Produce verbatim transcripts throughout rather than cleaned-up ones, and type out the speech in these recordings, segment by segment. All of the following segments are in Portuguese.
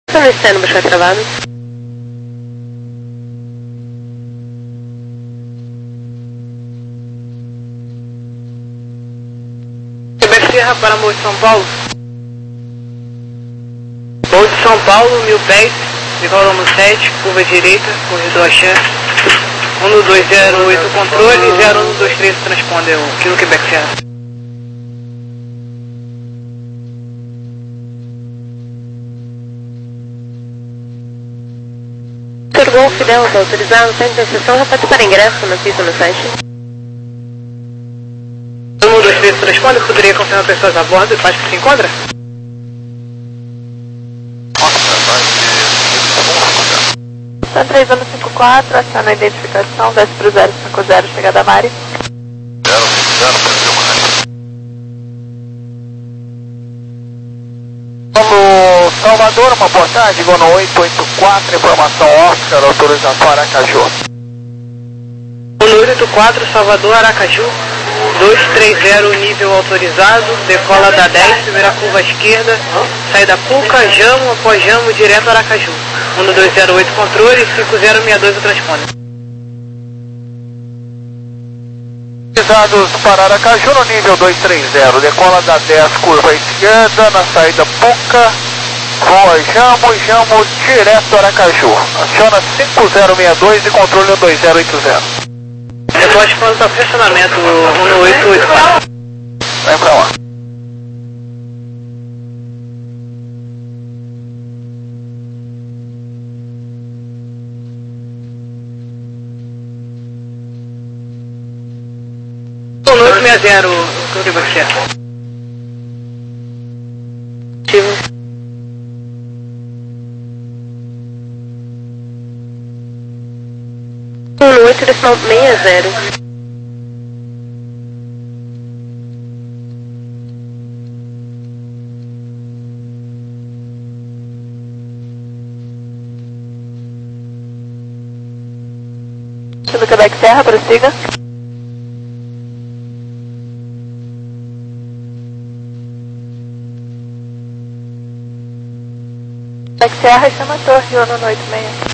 Estou no externo buscar travado. Quebec Sierra para Morro de São Paulo. Morro de São Paulo, mil pés, decola no sete, curva direita, corredor a chance. um dois zero oito controle, zero um dois três transponder o Kilo Quebec Sierra. Golf Delta, autorizado, sem interseção, repete para ingresso na pista no site. um dois três transponder, poderia confirmar pessoas a bordo, faz que se encontra? São três anos cinco quatro, aciona a identificação, desce para o zero cinco zero, chegada a Mari. zero cinco zero, Alô, Salvador, uma boa tarde, vou no oito oito quatro, informação Oscar, autorização Aracaju. oito oito quatro, Salvador, Aracaju, dois três zero, nível autorizado, decola da dez, primeira curva à esquerda, saída Cuca, Jamo, após Jamo, direto Aracaju. um dois zero oito controle, cinco zero seis dois o transponder. Dados para Aracaju no nível dois três zero, decola da dez, curva à esquerda, na saída Puca, voa Jamo, Jamo, direto Aracaju. Aciona cinco zero seis dois e controle um dois zero oito zero. Depois quando está funcionamento um oito oito quatro. Vai pra lá. um oito seis zero, o que você quer? um oito decimal seis zero. Kilo Quebec Sierra, prossiga. Quebec Sierra, chama a torre, Ono no oito seis.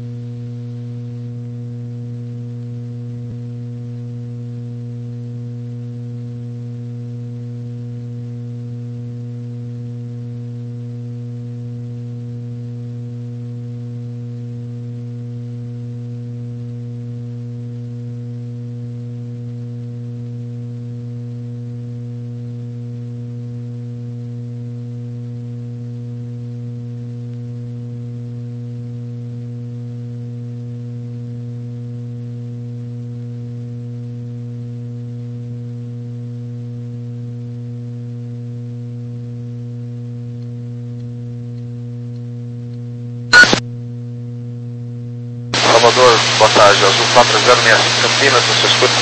Salvador, boa tarde, Azul quatro zero seis cinco Campinas, você escuta?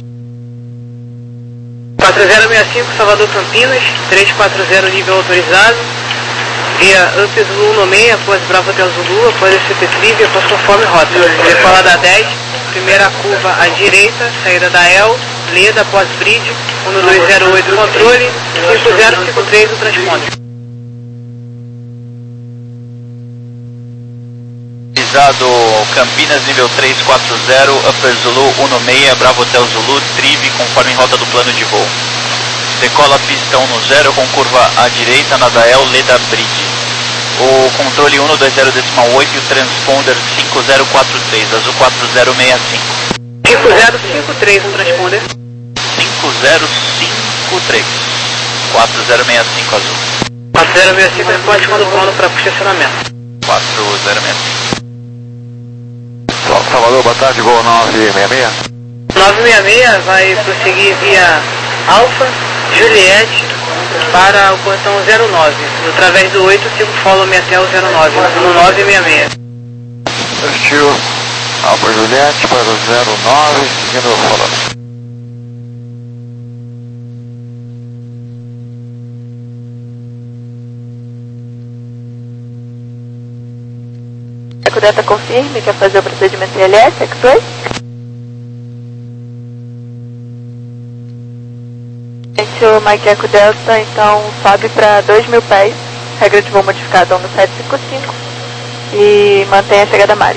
quatro zero seis cinco, Salvador Campinas, três quatro zero nível autorizado, via Up Zulu um seis, após Bravo Hotel Zulu, após S P Trivia, após conforme rota. Decola da dez, primeira curva à direita, saída da El, Leda, após Bridge, um dois zero oito controle, cinco zero cinco três o transponder. Campinas, nível três quatro zero, Upper Zulu um seis, Bravo Hotel Zulu, Trive, conforme rota do plano de voo. Decola pista um zero com curva à direita na Dael Leda Bridge. O controle um dois zero decimal oito e o transponder cinco zero quatro três, Azul quatro zero seis cinco. cinco zero cinco três o transponder. cinco zero cinco três, quatro zero seis cinco Azul. quatro zero seis cinco, responde quando pronto para posicionamento. quatro zero seis cinco. Salvador, boa tarde, voo nove seis seis. nove seis seis vai prosseguir via Alfa, Juliette, para o portão zero nove, através do oito cinco follow-me até o zero nove, no nove seis seis. Partiu, Alfa Juliette para o zero nove, seguindo o follow. O Delta confirme, quer fazer o procedimento I L S, Express? Gente, o Mike Eco Delta, então, sobe para dois mil pés, regra de voo modificada um no sete cinco cinco. e mantenha a chegada Mari.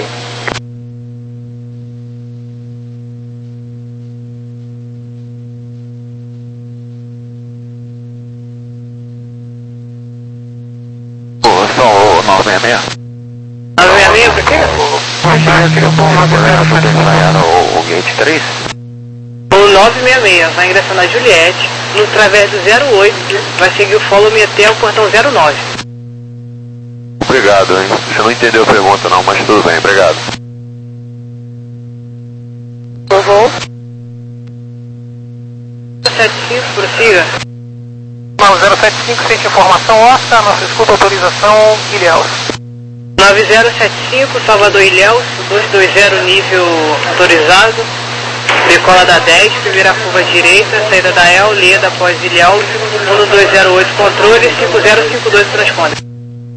Só o nove seis seis. nove seis seis, por quê? O gate três. O nove seis seis vai ingressar na Juliette, no través do zero oito, vai seguir o follow me até o portão zero nove. Obrigado, hein? Você não entendeu a pergunta não, mas tudo bem, obrigado. Uhum. zero sete cinco, prossiga. Não, zero sete cinco, sente informação, Oscar, nossa escuta, autorização, Ilhéus. nove zero sete cinco, Salvador Ilhéus, duzentos e vinte, nível autorizado. Decola da dez, primeira curva direita, saída da E L, Leda após Ilhéus, um dois zero oito, controle, cinco zero cinco dois, transponder.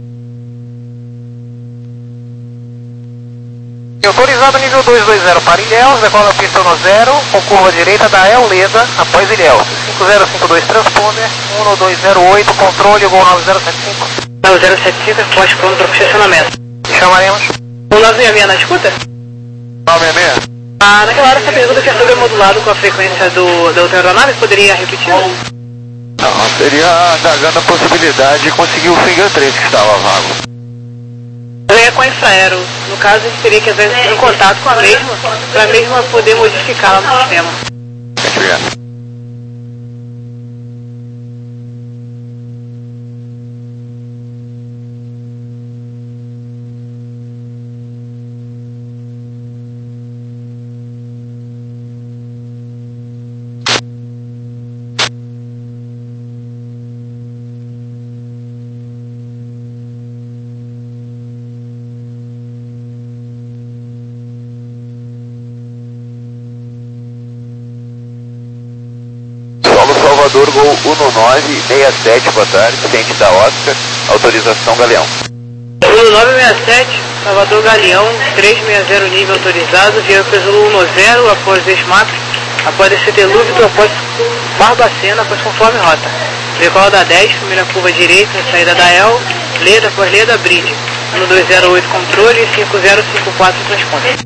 Autorizado nível dois dois zero para Ilhéus, decola a pista no zero, com curva direita da E L, Leda após Ilhéus. cinco zero cinco dois, transponder, um dois zero oito, controle, gol nove zero sete cinco. nove zero sete cinco, pós pronto para posicionamento. Chamaremos. O nove seis seis na escuta? nove seis seis. Ah, naquela hora você pergunta que é sobremodulado com a frequência do, da outra aeronave, poderia repetir? Não, seria indagando a possibilidade de conseguir o finger três que estava vago. Eu ia com a Infraero. No caso, a gente teria que às vezes ter um contato com a mesma, para a mesma poder modificá-la no sistema. Obrigado. Salvador, Gol um nove seis sete, boa tarde, cliente da Oscar, autorização Galeão. um nove seis sete, Salvador Galeão, trezentos e sessenta, nível autorizado, via Peso um zero, após Esmap, após esse telúvio, após Barbacena, após conforme rota. Decola da dez, primeira curva direita, saída da E L, Leda após Leda, Bridge, um dois zero oito, controle, cinco zero cinco quatro, transponder.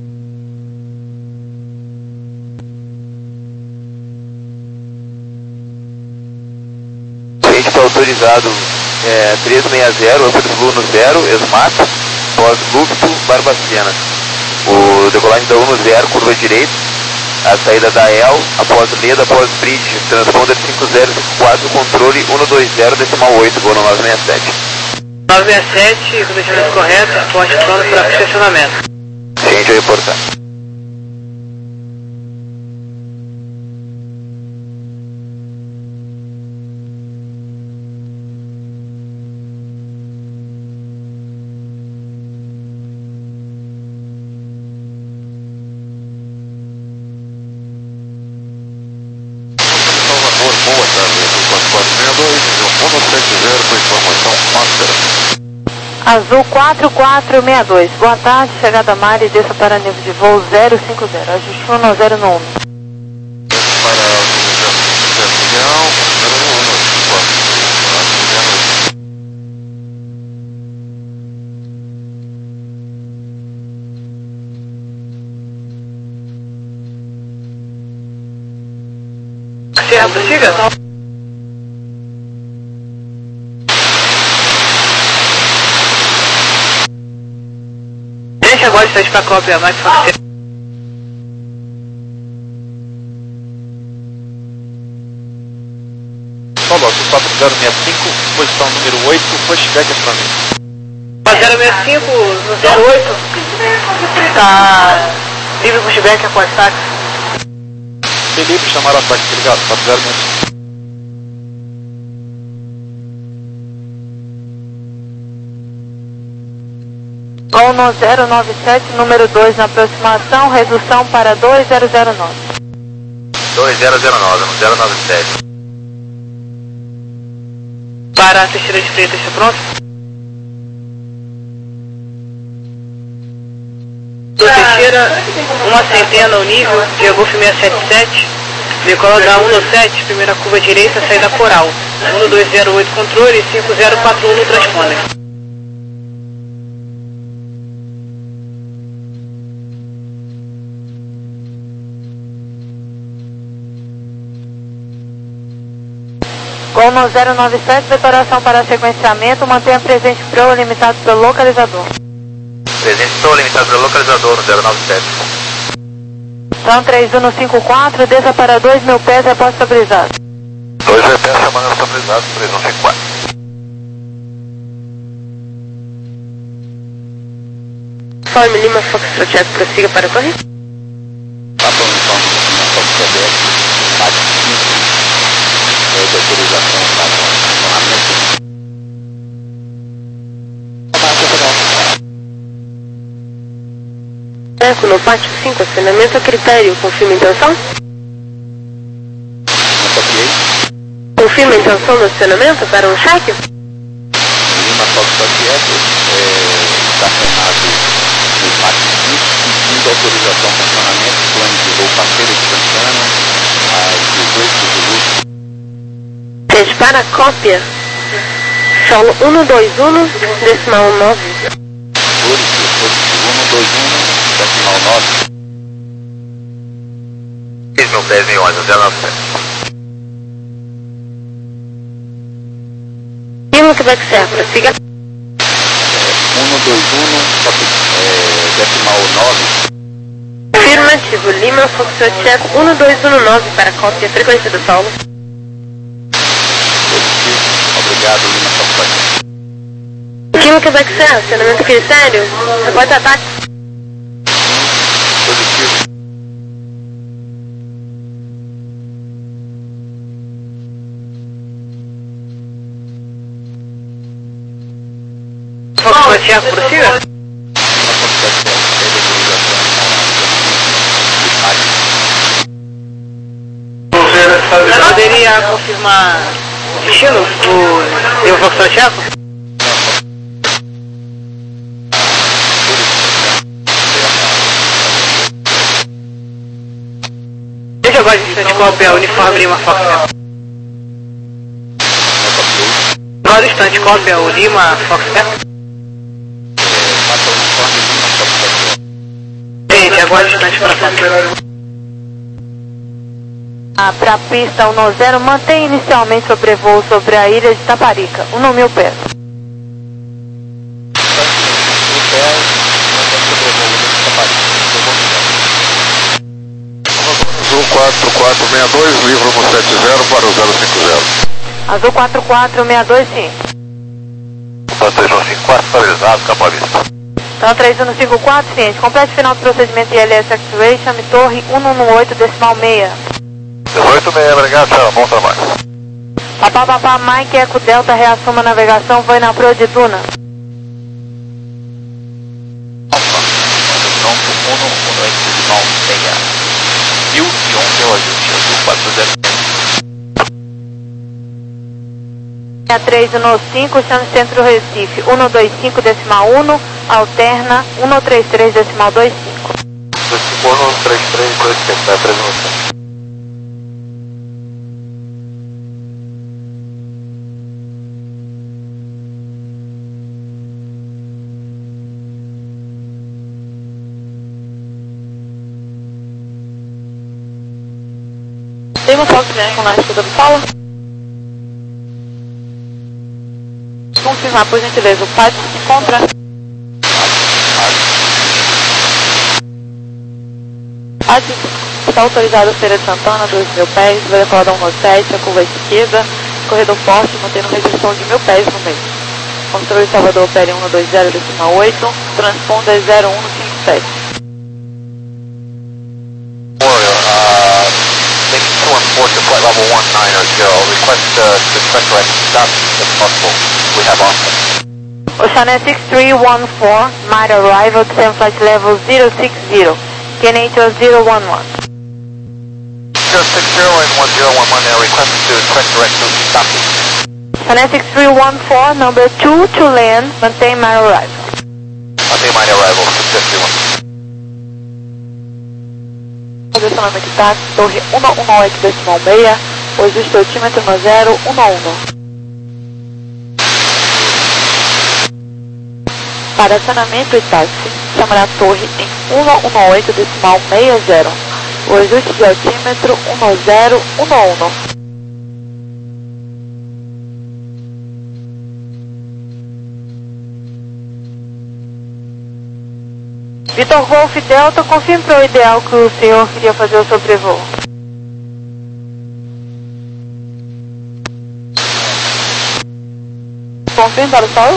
Está autorizado é, trezentos e sessenta, Upper no zero, Esmap, pós-Lúbito, Barbacena. O decolagem da um zero, curva direita, a saída da E L, após Leda, após Bridge, transponder cinco zero cinco quatro, controle um dois zero, decimal oito, gol no nove seis sete. nove seis sete, condicionamento correto, porte pronto para estacionamento. Ciente a reportar. Boa tarde, quatro quatro seis dois, um sete zero com informação Master. Azul quatro quatro seis dois, boa tarde, chegada Mari, desça para nível de voo zero cinco zero, ajuste um zero no um. Para o Leão, zero um, quatro. Serra, prossiga. Deixa agora de para cópia, vai fazer. Solo, quatro zero seis cinco, posição número oito, pushback é para mim. zero seis cinco, no zero oito, tá livre pushback após táxi. Felipe, chamaram ataque, obrigado, quatro zero seis cinco. Gol no zero nove sete, número dois na aproximação, redução para dois zero zero nove. dois zero zero nove, no zero nove sete. Para a Teixeira de Freitas, está pronto? Do Teixeira, uma centena ao nível, via Golf seis sete sete, decola da um sete, primeira curva direita, saída Coral, um dois zero oito, controle, cinco zero quatro um no transponder. Gol no zero nove sete, preparação para sequenciamento, mantenha presente pro limitado pelo localizador. Presente pro limitado pelo localizador no zero nove sete. Então três um cinco quatro, desça para dois mil pés, repórte estabilizado. dois mil pés, chamando estabilizado, três um cinco quatro. Conforme Lima Foxtrot Eco, prossiga para a torre. Papa Uniforme Lima Foxtrot Eco, bate cinco, é de autorização para funcionamento. Eco no pátio cinco, acionamento a critério, confirma a intenção? Não copiei. Confirma a intenção do acionamento para um cheque? Lima Foxtrot Eco, é, estacionado no pátio cinco, pedindo autorização para funcionamento, plano de voo parceiro de Santana, às dezoito do Lula. Sede para a cópia. Solo um dois um, decimal nove. Positivo, positivo, um dois um, decimal nove. três mil pés em onze, zero nove sete. Lima Quebec Serra, prossiga. um dois um, é, decimal nove. Afirmativo, Lima Foxtrot Eco um dois um nove para a cópia, frequência do solo. Positivo, obrigado, Lima Foxtrot. Lima Quebec Serra, acionamento a critério, repórte ataque. Positivo. Foxtrot Eco, prossiga. Poderia confirmar o destino do Lima Foxtrot Eco? Deixa agora de instante cópia uniforme Lima Foxtrot. Agora instante cópia o Lima Foxtrot. Gente, agora instante para Foxtrot. Ah, para a pista um zero, mantém inicialmente sobrevoo sobre a ilha de Taparica, um mil pés. Azul quatro quatro seis dois, livro no sete zero para o zero cinco zero. Azul quatro quatro seis dois, sim. Para três um cinco quatro, estabilizado, capa vista. Então três um cinco quatro, ciente. Complete final do procedimento I L S Activation, torre um um oito, decimal seis. dezoito seis, obrigado, tchau, bom trabalho. Papá, papá, Mike, Eco Delta, reassuma a navegação, foi na proa de Duna. mil e onze é o ajuste, azul quatro zero. três um cinco, chame Centro Recife, um dois cinco, decimal um, alterna um três três, decimal dois cinco. dois cinco um, três três dois cinco, é três um cinco. Tem uma foto de com na escuta do solo? Confirmar, por gentileza, o pátio se encontra. Pátio está autorizado a Feira de Santana, dois mil pés, vai decolar da um sete, a curva esquerda, corredor forte, mantendo restrição de mil pés no meio. Controle Salvador, opere um dois zero, decimal oito, transponder zero um cinco sete. Force flight level one nine zero, request uh, to express direct stop if possible. We have office. Oceania six three one four, might arrive at same flight level zero six zero, K N H zero one one. zero six zero and one zero one one, uh, request to express direct stop. Oceania six three one four, number two to land, maintain my arrival. Maintain my arrival, six fifty-one. Posicionamento de táxi, torre um um oito, decimal seis, o ajuste altímetro no zero um um. Para acionamento e táxi, chamará a torre em um um oito, decimal sessenta, o ajuste de altímetro um zero um um. Vitor Golf Delta, confirme para o ideal que o senhor queria fazer o sobrevoo. Confirme para o solo.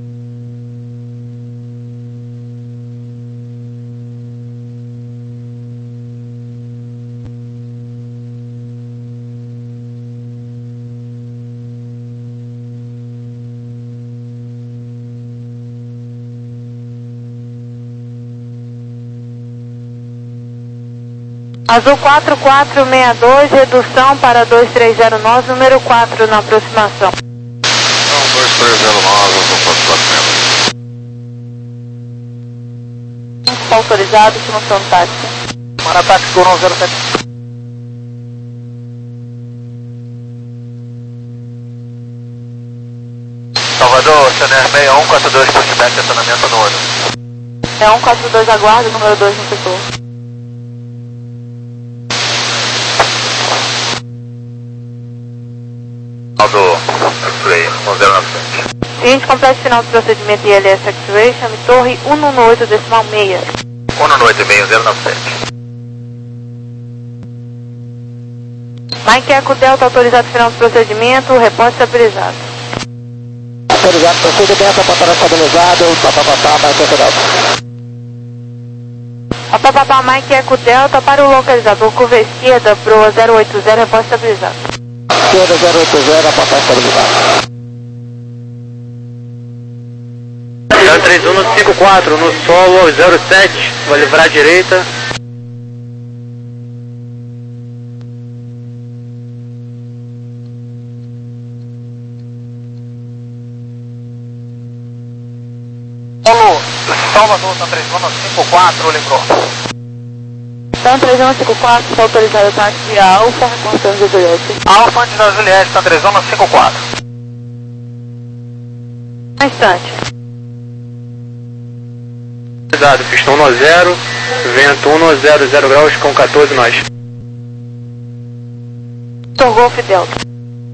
Azul quatro quatro seis dois, redução para dois três zero nove, número quatro na aproximação. Não, dois três zero nove, Azul quatro quatro seis dois. Está autorizado, simulação do táxi. Manda táxi Gol nove zero sete. Salvador, Chanel seis um quatro dois, pushback, estacionamento no olho. É um quatro dois, aguarda, número dois no setor. Do X-Ray, um zero nove sete. Seguinte, complete final do procedimento I L S X-Ray, chame torre cento e dezenove decimal seis. cento e dezenove seis, zero nove sete. Mike Eco Delta, autorizado final do procedimento, repórter estabilizado. Autorizado, procedimento, apontar estabilizado, papapá, Mike Eco Delta. A papapá Mike Eco Delta para o localizador, curva esquerda, proa zero oito zero, repórter estabilizado. Esquerda zero oito zero, apontar estabilizado. zero três um no cinco quatro, no solo zero sete, vai livrar a direita. Solo, Salvador, São três um no cinco quatro, lembrou. São três um cinco quatro, está autorizado o táxi de Alfa, constante de Juliette. Alfa antes da Juliette, São três um no cinco quatro. Um instante. Cuidado, pistão no zero, vento um no zero, zero graus com quatorze nós. Vitor Golf Delta.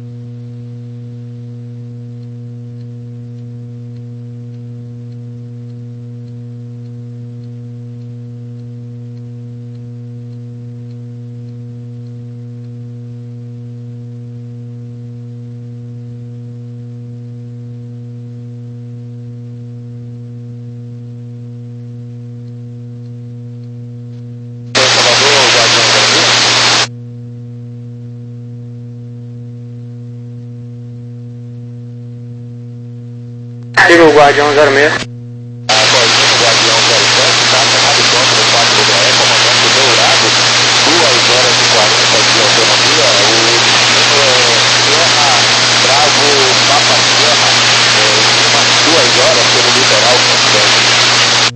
Siga o Guardião zero seis. A Guardião zero sete, está chamado ponto do quatro do Graé, comandante Dourado, duas horas e quarenta de autonomia, o destino é Serra, Bravo, Papa Serra, é, umas duas horas pelo litoral constante.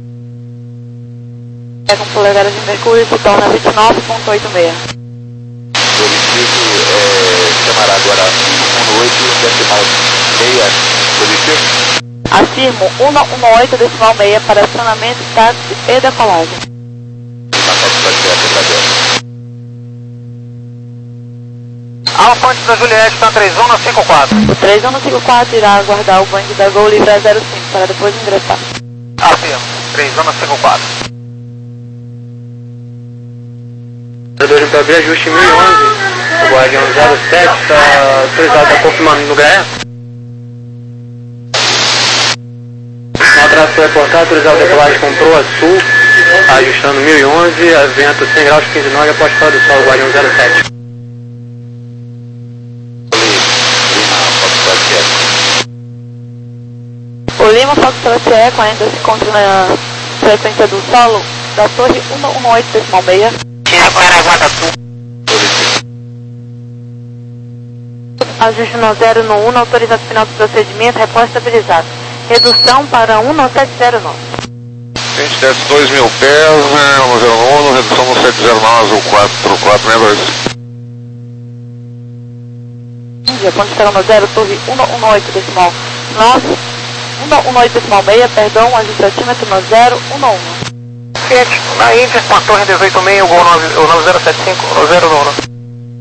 É com polegadas de mercúrio, se torna vinte e nove ponto oitenta e seis. Positivo, é, chamará agora um oito decimal meia, positivo. Afirmo cento e dezenove decimal seis para acionamento, táxi e decolagem. Alfa antes da Juliette, está três um no cinco quatro. O três um no cinco quatro irá aguardar o banco da Gol livre a zero cinco para depois ingressar. Afirmo, três um no cinco quatro. dois para abrir ajuste mil e onze, o Guardião zero sete está autorizado, está confirmando no Graé. Na tração reportada, autorizado a decolagem com proa sul, ajustando mil e onze, a vento cem graus, quinze nove, após fora do sol, Guardião zero sete. O Lima Foxtrot Eco ainda se encontra na frequência do solo da torre cento e dezenove decimal seis. Ajuste no zero no um, autorizado final do procedimento, repórter estabilizado. Redução para cento e sete zero nove. Gente, desce dois mil pés, né, no zero um, redução no sete zero nove, o quatro quatro seis dois. Índia, ponte estarão no zero, torre cento e dezenove decimal nove, cento e dezenove decimal seis, perdão, ajuste altímetro no zero um um. Gente, na Índia, com a torre dezoito seis, o Gol nove zero sete cinco, no zero um.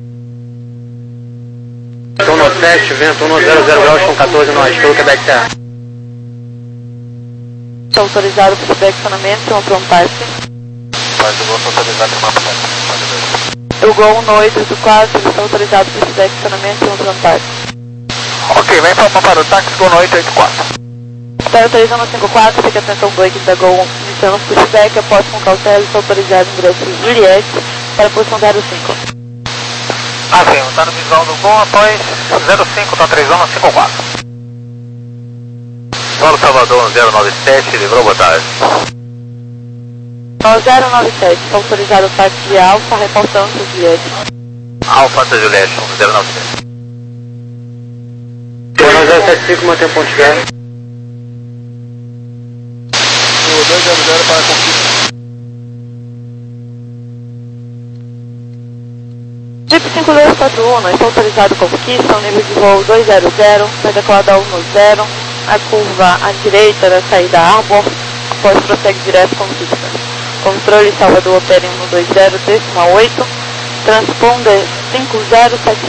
Pistão no sete, vento um no zero, zero graus com quatorze nós, pelo Quebec Terra. está autorizado para flexionamento, chama para um parque. Faz o gol autorizado para uma parque. O Gol um nove oito quatro está autorizado para flexionamento, chama para um parque. Ok, vem para, para o táxi Gol oito oito quatro. Está três um cinco quatro, fica atenção Blake da Gol iniciando o pushback, após com cautela, está autorizado ingresso Juliette para a posição zero cinco. Ah, sim, está no visual do Gol, após zero cinco, está três um cinco quatro. Paulo Salvador zero nove sete, livrou, boa tarde. zero nove sete, está autorizado o táxi de Alfa, reportando o Juliette. Alfa Santa Juliette, zero nove sete. zero sete cinco, mantém ponto de guerra. dois zero zero para a conquista. Jeep cinco dois quatro um, está autorizado conquista, o nível de voo dois zero zero, vai decolar da um zero, a curva à direita da saída Arbor, após prossegue direto conquista. Controle Salvador opera em um dois zero, decimal oito, transponder cinco zero sete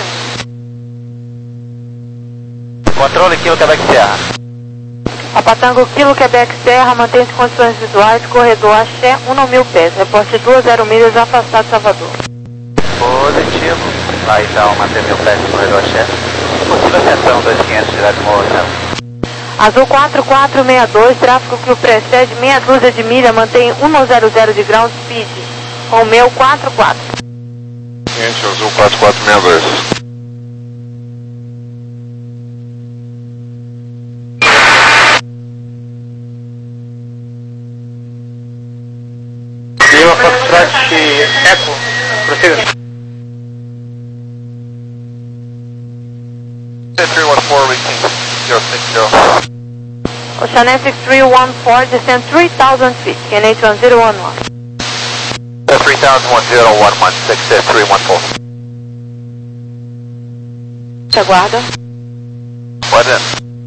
um. Controle Kilo Quebec Serra. A Patango Kilo Quebec Serra mantém-se condições visuais, corredor Axé, um mil pés, reporte duas zero milhas afastado de Salvador. Positivo. Vai então manter mil pés no corredor Axé. Possível ascensão dois quinhentos direto no Morro. Azul quatro quatro seis dois, tráfego que o precede meia dúzia de milha, mantém um zero zero de ground speed. Romeu quatro quatro. Quente, Azul quatro quatro seis dois. Lima Foxtrot Eco, prossiga. three one four, reaching zero six zero. Ocean six three one four, descend three thousand feet, N H one zero one one. three thousand one zero one one six three one four. Aguarda. Guarda.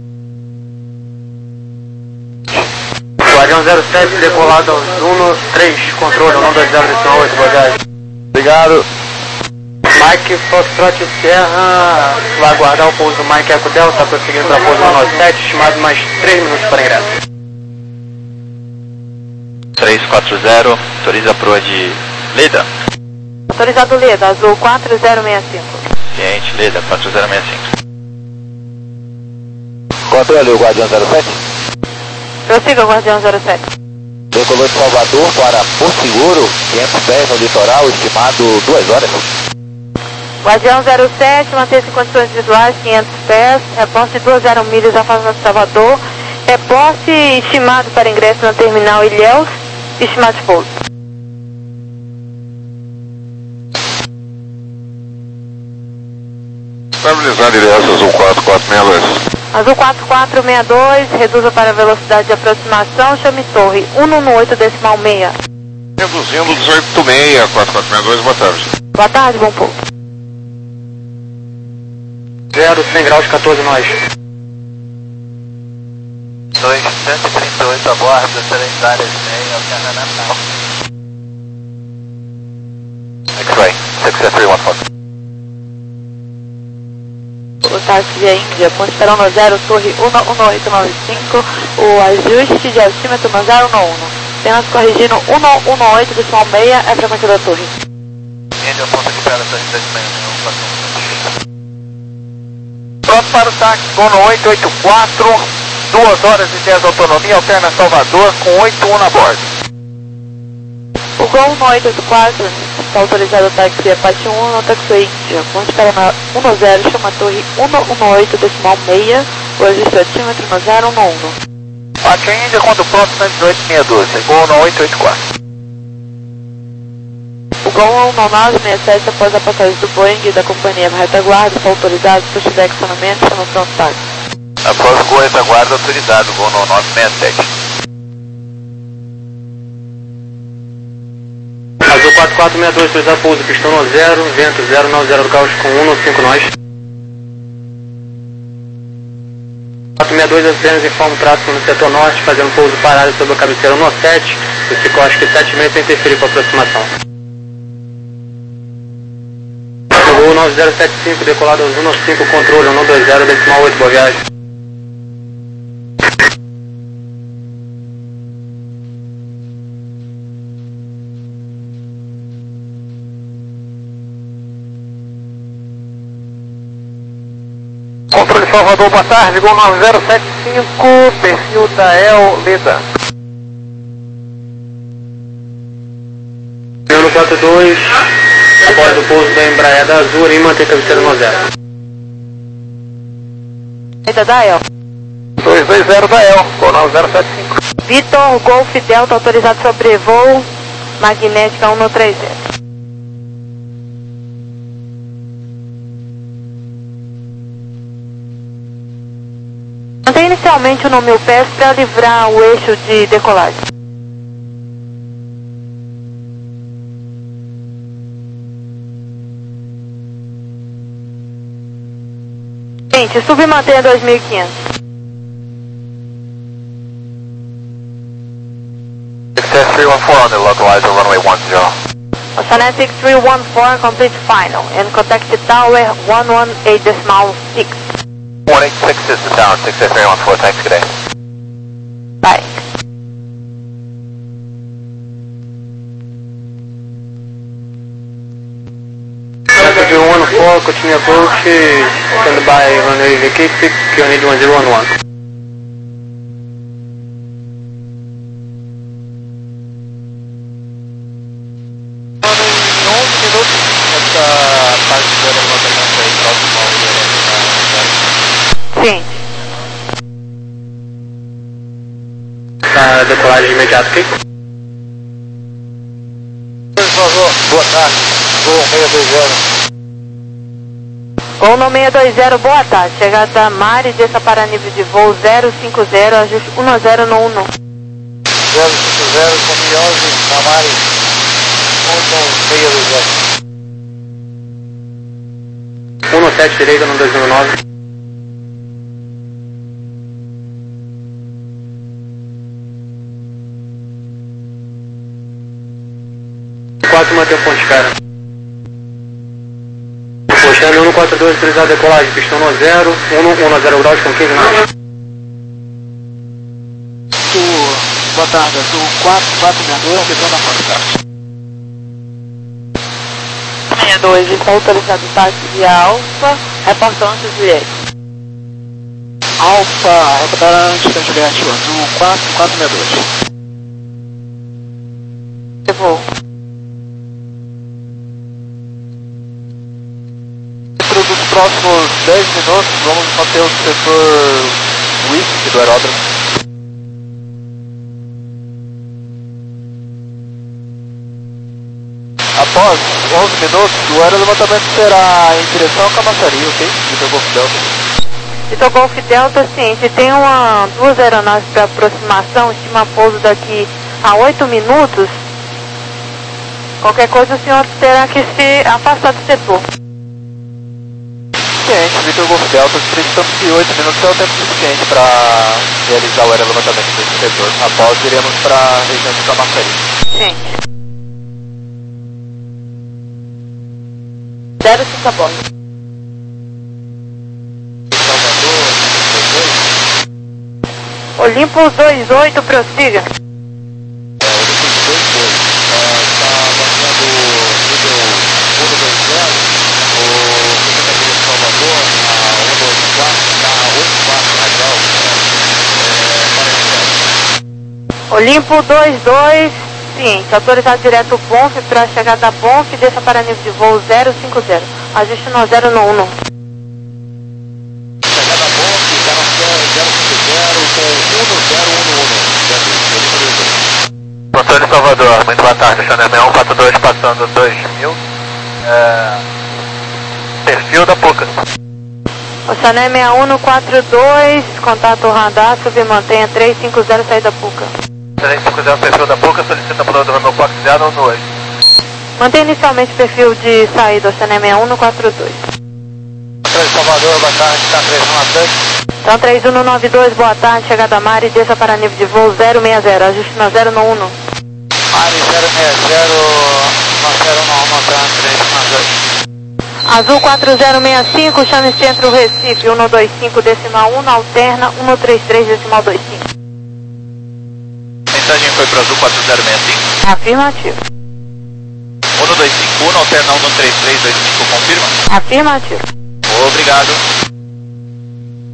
Guardião zero sete, decolado aos um três, controle, um dois zero, decisão oito, bagagem. Obrigado. Mike Foxtrot Serra, vai aguardar o pouso do Mike Eco Delta, prosseguindo para pouso um nove sete, estimado mais três minutos para ingresso. três quatro zero, autoriza a proa de Leda. Autorizado Leda, azul quatro zero seis cinco. Ciente, Leda, quatro zero seis cinco. Controle o Guardião zero sete. Prossiga, Guardião zero sete. Decolou de Salvador para Porto Seguro, quinhentos pés no litoral, estimado duas horas. Guardião zero sete, mantém-se em condições visuais, quinhentos pés, reporte duas zero milhas afastado de Salvador, reporte estimado para ingresso na terminal Ilhéus, estimado de pouso. Estabilizando direto, Azul quatro quatro seis dois. Azul quatro quatro seis dois, reduza para a velocidade de aproximação, chame torre um um oito decimal seis. Reduzindo dezoito seis, quatro quatro seis dois, boa tarde. Boa tarde, bom pouso. zero, cem graus, quatorze nós. dois cento e trinta e oito a bordo, excelentes áreas meia, Alcântara Natal. X-Ray, six three one four. O táxi é Índia, ponte para um zero, torre um um oito nove cinco, o ajuste de altímetro um zero um um. Apenas corrigindo um um oito decimal seis, é a frequência da torre. Índia, ponta de pedra, dois três seis um. Pronto para o táxi, Gono oito oito quatro, duas horas e dez de autonomia, alterna Salvador com oito um na bordo. O Gol um oito oito quatro está autorizado o táxi Apache um no Taxi Índia, ponte Paraná um zero, chama a torre um um oito decimal seis, o ajuste altímetro um zero um um. Apache Índia, quando pronto, cento e dezoito meia dúzia, Gono oito oito quatro. O Gol um nove seis sete, após a passagem do Boeing da companhia retaguarda, está autorizado para o direcionamento, chama pronto táxi. Após o Gol retaguarda autorizado, Gono nove seis sete. Azul quatro quatro seis dois, autorizado pouso, pistão no zero, vento zero nove zero do caos com um cinco nós. quatro seis dois, apenas informa o tráfego no setor norte, fazendo pouso parado sobre a cabeceira um sete, o Sikorsky sete seis sem interferir com a aproximação. Gol nove zero sete cinco, decolado aos um cinco, controle um dois zero, decimal oito, boa viagem. Salvador, boa tarde, Gol nove zero sete cinco, perfil da El Leda. Ano quatro dois, após o pouso da Embraer da Azul, e manter cabeceira no zero. Eita da El. dois dois zero da El, Gol nove zero sete cinco. Vitor, Golf Delta, autorizado sobrevoo, magnética um três zero. Mantém inicialmente o no mil pés para livrar o eixo de decolagem. Gente, sub e mantenha dois mil e quinhentos. Success three one four on the localizer runway one zero. Oceanet six three one four, complete final, and contact tower one one eight decimal six. one eight six is the tower, Success three one four, thanks, good day. Bye. Traffic one four, continue approach, stand by runway vacated, Q N A one zero one one. Em onze minutos, essa parte do levantamento aí próximo ao Sim. Tá, decolagem imediata, ok? Por favor, boa tarde, Gol seis dois zero. Gol no seis dois zero, boa tarde. Chegada Mari, desça para nível de voo zero cinco zero, ajuste um zero no um. zero cinco zero, Comiose, Namari, seis dois zero. um sete direita no dois um nove. quatro mantém o ponte, cara. Postando um quatro dois, autorizado a decolagem, pistão no zero, um zero graus com quinze knots. Boa tarde, Azul quatro quatro seis dois, quebrando a porta. sessenta e dois, está autorizado o táxi de Alfa, reportante direto. Alfa, reportante da Juliette, Azul quatro quatro seis dois. Eu vou. Dentro dos próximos dez minutos, vamos manter o setor whisky do aeródromo. Após onze minutos, o aerolevantamento será em direção ao Camaçari, ok? Vitor Golf Delta. Vitor Golf Delta, ciente, tem uma, duas aeronaves para aproximação, estima pouso daqui a oito minutos. Qualquer coisa o senhor terá que se afastar do setor. Ciente, Vitor Golf Delta, precisamos de oito minutos é o tempo suficiente para realizar o aerolevantamento desse setor. Após, iremos para a região de Camaçari. Gente. Zero cinco a bordo. Salvador, Olimpo dois oito, prossiga. é, Olimpo dois dois, está avançando nível um dois zero, o Secretaria de Salvador, a um dois quatro, está a oito quatro radial, é, para Olimpo dois dois, ciente, autorizado direto P O N F para chegar da P O N F, desça para nível de voo zero cinco zero, ajuste no zero no um. chegada boa, ficaram zero cinco zero com um zero um um. Antônio Salvador, muito boa tarde, Chanel seis um quatro dois passando dois mil, é, perfil da Puca. Oceané seis um quatro dois, contato radar, submantenha três cinco zero, saída Puca. três cinco zero, perfil da Puca, solicita para o meu coaxial no oito. Mantém inicialmente o perfil de saída, Oceané seis um quatro dois. Antônio Salvador, boa tarde, está três um Atlântico. Então três um nove dois, boa tarde, chegada Mari, desça para nível de voo zero seis zero, ajuste no zero no um. Mari zero seis zero, uma zero uma uma para três um dois. Azul quatro zero seis cinco, chame Centro Recife, um dois cinco decimal um, alterna um três três decimal dois cinco. A mensagem foi para Azul quatro zero seis cinco. Afirmativo. um dois cinco um, alterna um três três dois cinco, confirma? Afirmativo. Obrigado.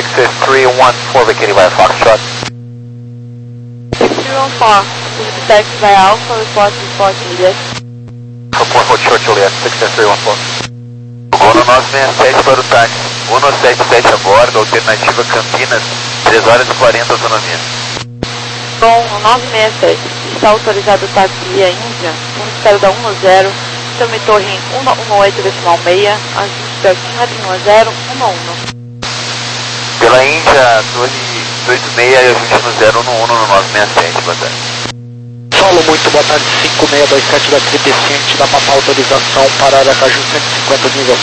six three one four vacating via Foxtrot. six three one four, taxi vai Alpha, report, report, Juliet. Report for Short Juliet, six three one four. Gono nove seis sete para o táxi, um sete sete a bordo, alternativa Campinas, três horas e quarenta autonomia. Bom, nove seis sete, está autorizado o táxi via Índia, um espero da um zero, chame torre em cento e dezoito decimal seis, ajuste altímetro um zero um um. Pela Índia, torre oito seis e ajuste no zero um um no nove seis sete, boa tarde. Solo, muito boa tarde, cinco seis dois sete da Tripecente, dá para autorização para Aracaju cento e cinquenta nível.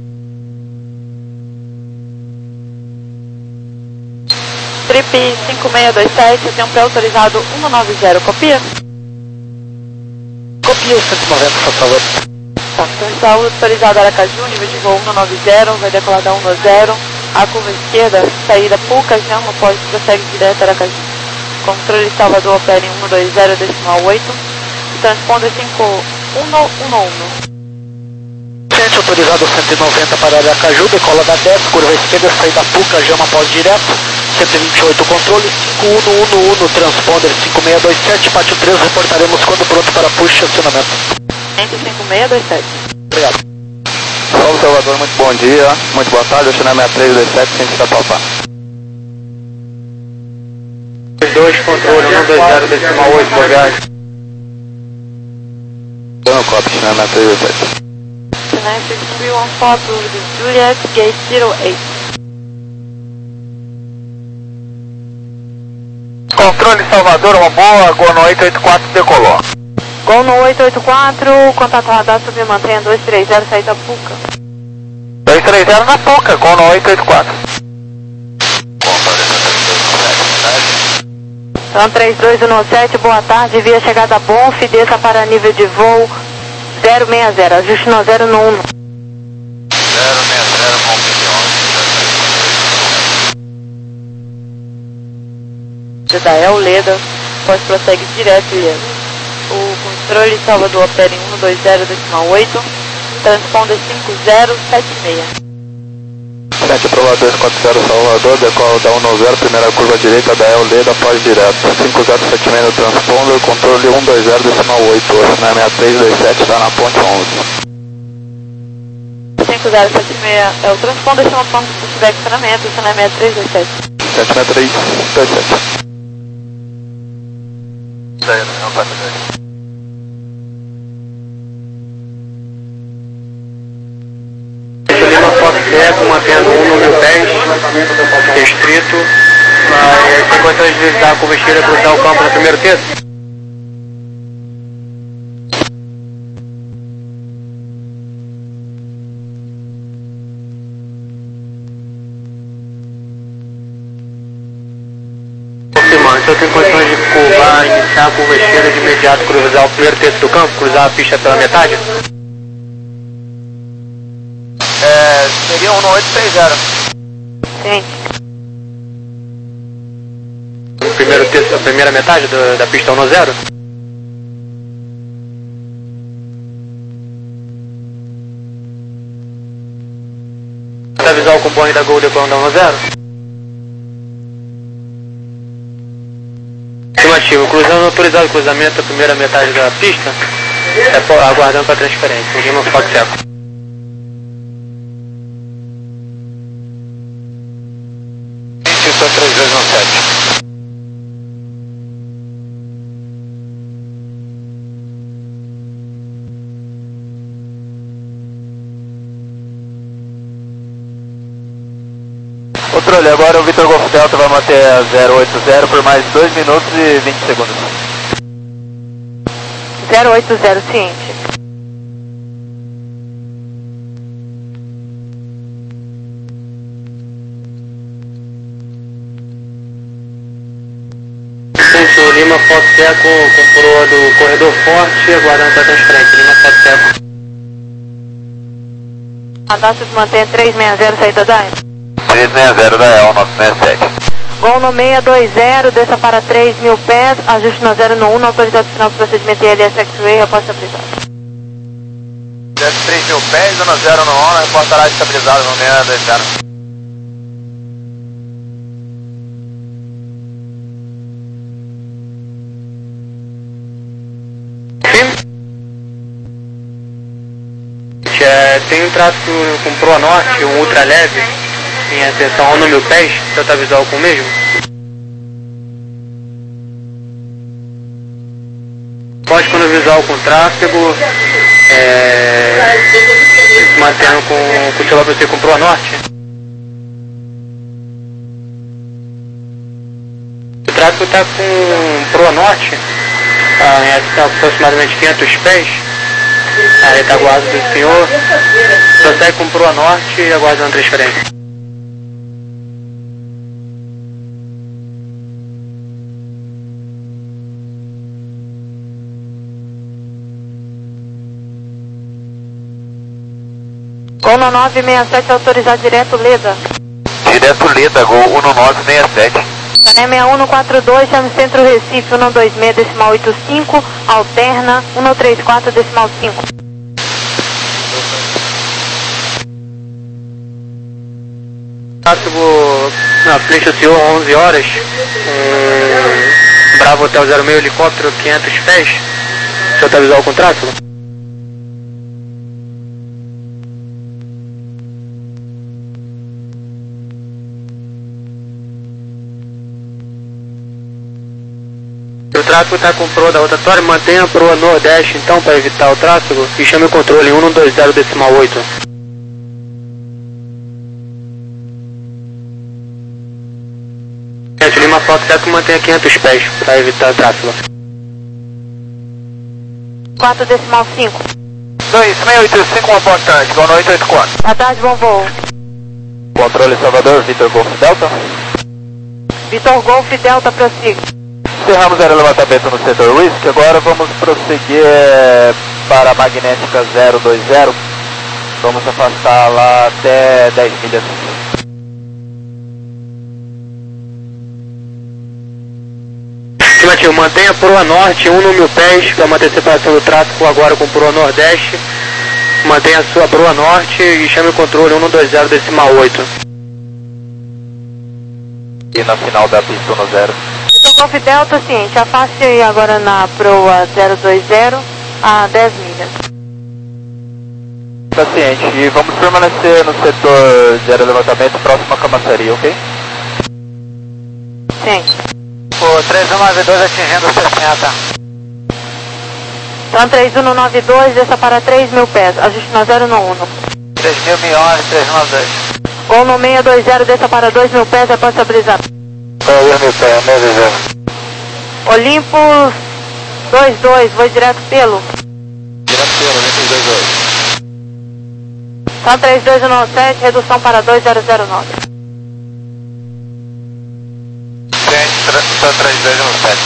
Trip cinco seis dois sete, eu tenho pré-autorizado cento e noventa, copia? Copia o cento e noventa, por favor. Tá, então está autorizado Aracaju, nível de voo cento e noventa, vai decolar da um zero, a curva esquerda, saída Pucas, né, uma pode prossegue direto Aracaju. Controle Salvador opera em cento e vinte decimal oito, transponder cinco um um um. Gente, autorizado cento e noventa para Aracaju, decola da dez, curva esquerda, saída Pucas, Jama pós direto, cento e vinte e oito controle, cinco um um um, transponder cinco seis dois sete, pátio três, reportaremos quando pronto para push e acionamento. cinco seis dois sete. Obrigado. Salve Salvador, muito bom dia, muito boa tarde, acionamento três dois sete, ciência da Palpar. dois controle, um dois zero decimal oito, boa viagem. Então, copy, acionamento três dois sete. nine six three one four to Juliet, gate zero eight. Controle Salvador, uma boa, Gono oito oito quatro decolou. Gol no oito oito quatro, contato radar sobre mantenha dois três zero, saída Puca. dois três zero na Puca, Gono oito oito quatro. Então três dois um sete, boa tarde, via chegada bom, desça para nível de voo zero seis zero, ajuste no zero no um. zero seis zero com vinte da El Leda, pode prossegue direto, Ilha. O controle Salvador opera em cento e vinte decimal oito, transponder cinco zero sete seis. sete aprovado dois quatro zero Salvador, decola da um zero, primeira curva direita da El Leda, pós direto, cinco zero sete seis no transponder, controle cento e vinte decimal oito, acionamento três dois sete, está na ponte onze. cinco zero sete seis é o transponder, chama ponto de feedback acionamento, acionamento três dois sete. sete três dois sete. Daí, não passa daí. Lima Foxtrot, mantendo um número dez, restrito, mas tem condições de visitar a curva esquerda e cruzar o campo no primeiro terço? Confirmando, então tem condições de curvar, iniciar a curva esquerda de imediato, cruzar o primeiro terço do campo, cruzar a pista pela metade? É, seria um oito seis zero. Sim. O primeiro terço, a primeira metade do, da pista um zero? Para avisar o comboio da Gol decolando da um zero? Afirmativo, cruzando autorizado o cruzamento da primeira metade da pista, é, aguardando para transferência, o Lima Foxtrot. três dois um sete. Controle, agora o Vitor Golf Delta vai manter a zero oito zero por mais dois minutos e vinte segundos. zero oito zero, ciente. O Lima Foxtrot com, com proa do corredor forte, aguardando para transferência, Lima Foxtrot. A data se mantém três seis zero, saída da E. três seis zero da E L nove seis sete. Gol no seis dois zero, desça para três mil pés, ajuste no zero no um, autorizado final do procedimento I L S X-Ray, aposta estabilizada. Desce três mil pés, no zero no um, reportará estabilizado no meio da zero. é, tem um tráfego com Proa Norte, um ultra leve, em atenção a um mil pés, Delta Visual com o mesmo. Pós quando visual com tráfego, é, se mantendo com, com o celular você com Proa Norte. O tráfego está com Proa Norte, ah, em atenção aproximadamente quinhentos pés. A retaguarda do senhor, prossegue com Proa Norte e aguardando transferência. Gol no nove seis sete, autorizado direto Leda. Direto Leda, Gol um nove seis sete. Sané seis um quatro dois, chame Centro Recife um dois seis decimal oito cinco, alterna um três quatro decimal cinco. Tráfego na flecha do senhor, onze horas, um Bravo Hotel zero seis, helicóptero quinhentos pés, o senhor está visual com tráfego? O tráfego está com proa da rotatória, mantenha a proa nordeste então para evitar o tráfego e chame o controle um dois zero decimal oito. Gente, Lima Fox certo, mantenha quinhentos pés para evitar o tráfego. quatro decimal cinco. dois seis oito cinco, uma boa tarde, Gol oito oito quatro. Boa tarde, bom voo. Controle Salvador, Vitor Golf Delta. Vitor Golf Delta, prossiga. Encerramos o levantamento no setor Risk, agora vamos prosseguir é, para a magnética zero dois zero. Vamos afastar lá até dez milhas. Estimativo, mantenha a proa norte um no mil pés para manter a separação do tráfego agora com proa nordeste. Mantenha a sua proa norte e chame o controle um dois zero decimal oito. E na final da pista um zero. Vitor Golf Delta, ciente, afaste aí agora na proa zero dois zero a dez milhas. Tá ciente, e vamos permanecer no setor zero levantamento próximo à camaçaria, ok? Ciente. O três um nove dois atingindo sessenta. Então três um nove dois, desça para três mil pés, ajuste no zero no um. três mil e onze, três um nove dois. Gol no seis dois zero, desça para dois mil pés, após estabilizar. dois mil pés, seis dois zero. Olympus dois dois, vou direto pelo. Direto pelo, Olympus dois dois. Então três dois um sete, redução para dois zero zero nove. São três dois um sete.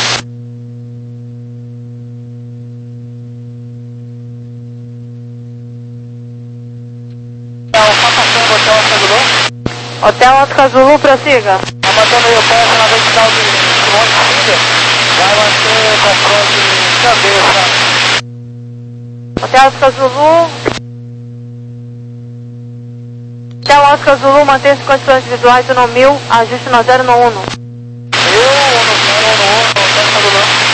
Hotel Alto Cazulu, prossiga. Tá matando o pé na vertical de Monte Filha. Vai manter controle de cabeça. Hotel Alto Cazulu. Hotel Alto Cazulu, mantém-se em condições visuais no mil, ajuste no zero no um. Eu, no zero no um, Hotel Cazulu.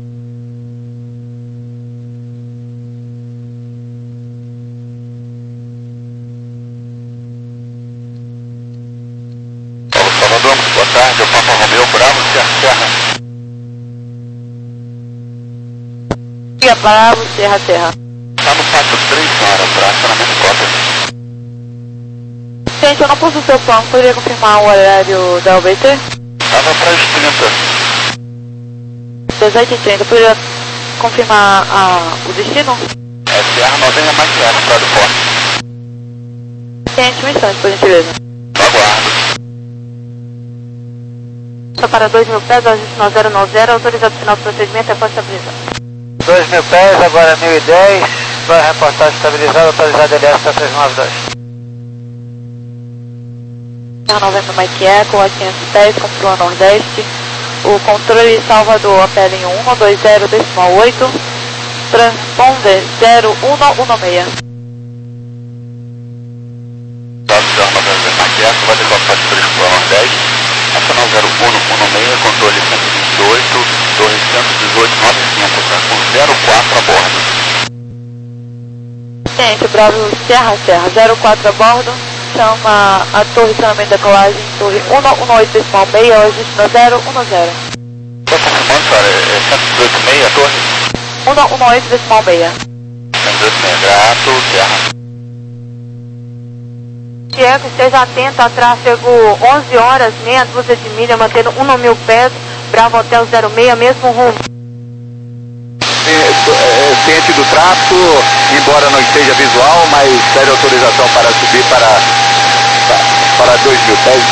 Salvador, boa tarde, eu Papa Romeu Bravo, Serra Serra. Siga Bravo, Serra Serra. Tá no quatro três, senhora, para acionamento cópia. Gente, eu não pus o seu plano, poderia confirmar o horário da U B T? Tava para as trinta. dezoito e trinta, poderia confirmar a, o destino? S R noventa mais Serra, para do forte. Gente, um instante, por gentileza. Aguardo. Só para dois mil pés, ajuste no zero no zero, autorizado final do procedimento, após estabilizar. dois mil pés, agora mil e dez. Vai reportar estabilizado, autorizado L S três nove dois. noventa Mike Echo, a quinhentos pés, com proa nordeste. O controle Salvador, apela em um dois zero decimal oito. Transponder zero um um seis. Salvador noventa mais Echo, vai decolar para três para nordeste. Nacional zero um um seis, controle cento e vinte e oito, torre cento e dezoito, novecentos, tá com zero quatro a bordo. Gente, Ciente, Bravo Serra Serra, zero quatro a bordo, chama a torre de treinamento de decolagem, torre cento e dezoito decimal seis, ajuste no zero um zero. Estou confirmando, senhora, é cento e dezoito vírgula seis, a torre? cento e dezoito decimal seis. cento e dezoito vírgula seis, grato, Serra. Tiago, esteja atento a tráfego onze horas, meia dúzia de milha, mantendo um mil pés, Bravo Hotel zero seis, mesmo rumo. Ciente do tráfego, embora não esteja visual, mas pede autorização para subir para, para dois mil pés.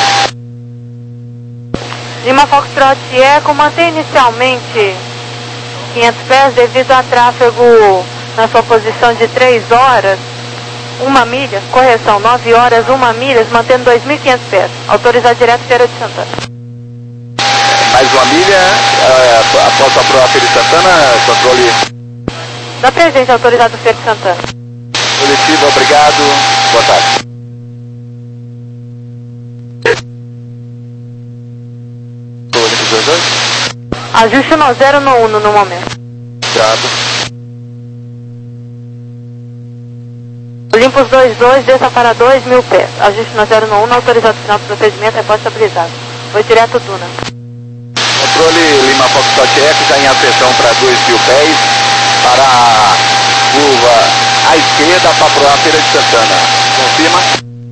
Lima Foxtrot Eco, mantém inicialmente quinhentos pés devido a tráfego na sua posição de três horas, uma milha, correção, nove horas, uma milha, mantendo dois mil e quinhentos pés. Autorizado direto Feira de Santana. Mais uma milha, uh, após aprovar a Feira de Santana, controle. Da presente, autorizado Feira de Santana. Positivo, obrigado, boa tarde. Ajuste no zero no uno no momento. Obrigado. Olympus dois dois, desça para dois mil pés. Ajuste no zero no uno, autorizado final do procedimento, repórte estabilizado. Foi direto Duna. Controle Lima Foxtrot Eco, já em ascensão para dois mil pés, para a curva à esquerda para a Feira de Santana. Confirma.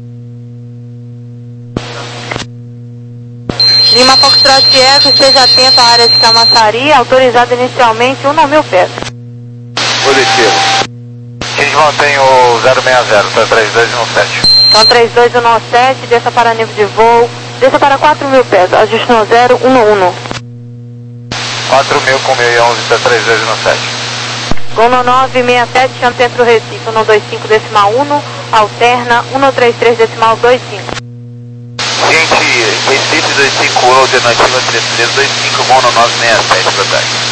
Lima Foxtrot Eco, esteja atento à área de Camaçaria, autorizado inicialmente um mil pés. Positivo. A gente mantém o zero seis zero, tá três dois um sete. Então três dois um sete, desça para nível de voo, desça para quatro mil pés, ajuste no zero um um. quatro mil com mil e onze, tá três dois um sete. Gono nove seis sete, chama Centro Recife, cento e vinte e cinco decimal um, alterna cento e trinta e três decimal vinte e cinco. Gente, Recife dois cinco um, alternativa três dois cinco, Gono nove seis sete, verdade.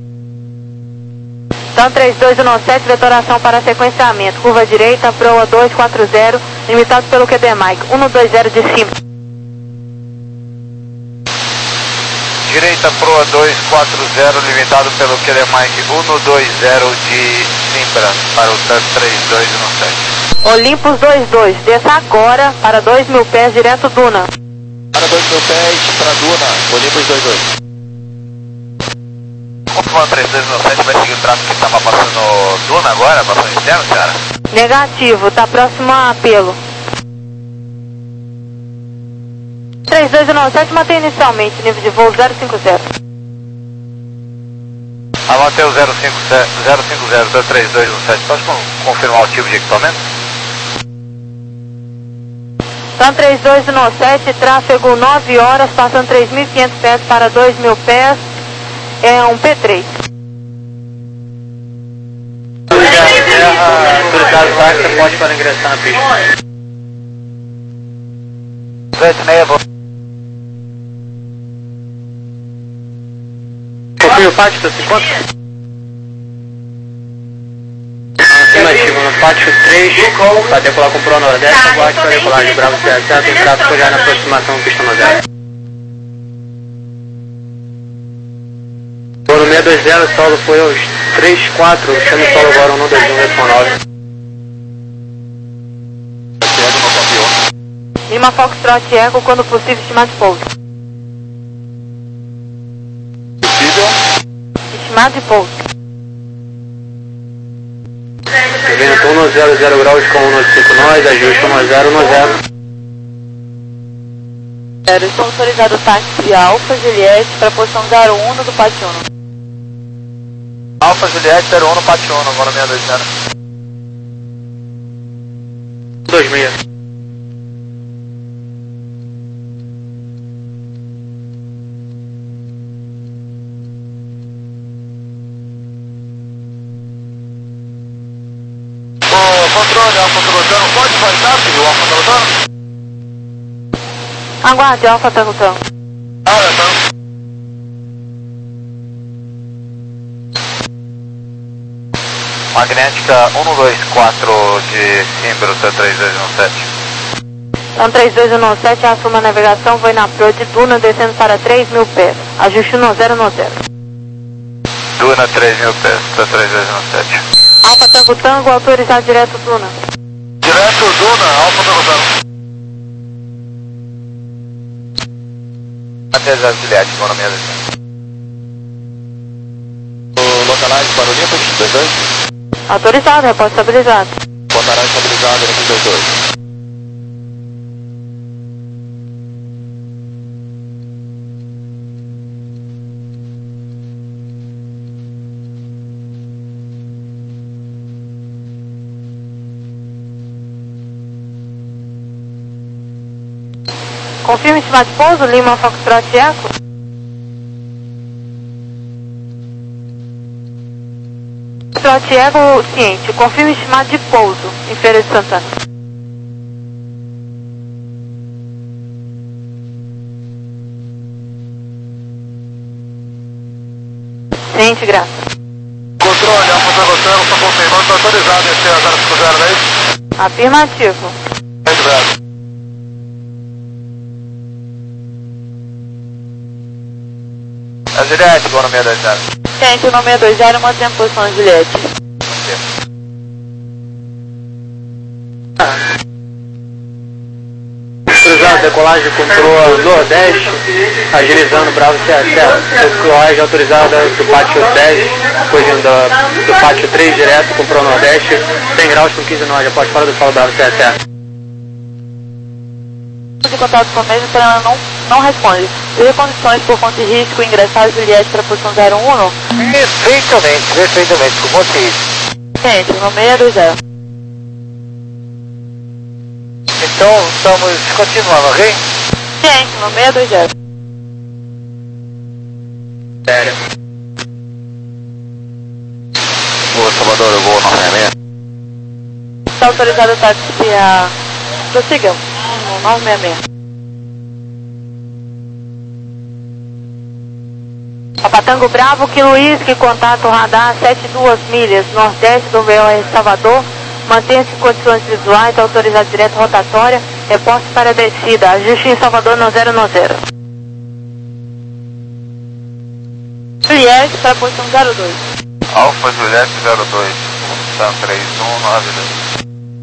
Então três dois um sete, vetoração para sequenciamento, curva direita, proa dois quatro zero, limitado pelo Q D Mike, cento e vinte de cima. Direita, proa dois quatro zero, limitado pelo Q D Mike, cento e vinte de Simbra, para o TAN três dois um sete. Olympus dois dois, desça agora para dois mil pés, direto Duna. Para dois mil pés, para Duna, Olympus dois dois. Confirmando três dois um sete, vai seguir o tráfego que estava passando Duna agora, passando externo, cara? Negativo, tá próximo a apelo. três dois um sete, mantém inicialmente, nível de voo zero cinco zero. Ah, mantém o zero cinco zero, tá três dois um sete, pode confirmar o tipo de equipamento? Então três dois um sete, tráfego nove horas, passando três mil e quinhentos pés para dois mil pés. É um P três. Autorizado táxi, pode para ingressar na pista. sete seis, vou. Confirma o pátio, você conta? Afirmativo, no pátio três, para decolar com o Pro Nordeste, aguarde para decolar de Bravo C S A, tem tráfego já na aproximação pista no zero. Solo seis dois zero, solo foi aos três quatro, chama o solo agora um dois um, responde nove. Lima Foxtrot Eco, quando possível, estimado de pouso. Possível? Estimado de pouso. Vento um zero zero graus com cento e cinco nós, ajuste um zero um zero. Zero, estou autorizado o táxi Alfa Juliette para a posição zero um do Pátio um. Alfa Juliette zero um no Pátio um, agora seis dois zero. dois seis. Controle, Alfa Trotano, pode passar, filho, Alfa Trotano? Aguarde, Alfa tá lutando. Ah, tá. Magnética um dois quatro de Simbra, três dois um sete. Então três dois um sete, assuma a navegação, vai na proa de Duna, descendo para três mil pés. Ajuste no zero no zero. Duna três mil pés, três dois um sete. Alfa Tango Tango, autorizado direto Duna. Direto Duna, Alfa Tango Tango. Até já Juliette, vou na minha licença. Localize para Olympus, dois dois. Autorizado, repórter estabilizado. Botará estabilizado, Olympus dois dois. Confirme em cima de pouso, Lima Foxtrot Eco. Foxtrot Eco ciente, confirme em cima de pouso, em Feira de Santana. Ciente, graças. Controle, Alfa Tango Tango, só confirmando, está autorizado em C zero cinco zero, não é isso? Afirmativo. Obrigado. A Juliette, vou na minha dois zero. Ciente, no seis dois zero, mantém posição de Juliette. Autorizado, decolagem com proa Nordeste, agilizando Bravo Serra. Decolagem autorizada do pátio dez, coisinha do, do pátio três direto com proa Nordeste, cem graus com quinze nós, já pode fora do solo Bravo Serra. De contato com a mesma, porém ela não, não responde. Teria condições por conta de risco ingressar Juliette para a posição zero um não? Perfeitamente, perfeitamente, com conta de risco. Ciente, no seis dois zero. Então, estamos continuando, ok? Ciente, no seis dois zero. Sério. Boa, Salvador, eu vou nove seis seis. Está autorizado o táxi a... Prossiga, no nove seis seis. Papatango Bravo, Kilo Whisky, contato radar sete duas milhas, nordeste do V O R Salvador. Mantenha-se em condições visuais, autorizado direto rotatória, reposte para a descida, ajuste em Salvador no zero no zero. Juliette para a posição zero dois. Alfa Juliette zero dois, Sam três um nove dois.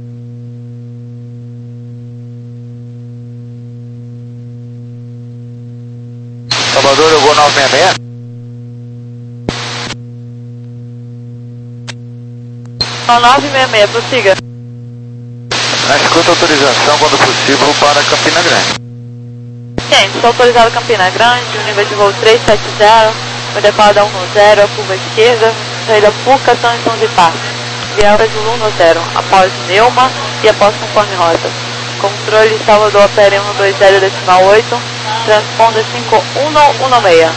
Salvador, eu vou nove seis seis. No nove seis seis, prossiga. Na escuta, autorização, quando possível, para Campina Grande. Ciente, estou autorizado Campina Grande, o nível de voo três sete zero, foi decolada um no zero, a curva esquerda, saída Puca, São João de Parque. Vial Zulu no zero, após Neuma e após conforme rota. Controle Salvador, opere um dois zero decimal oito, transponder cinco um um seis.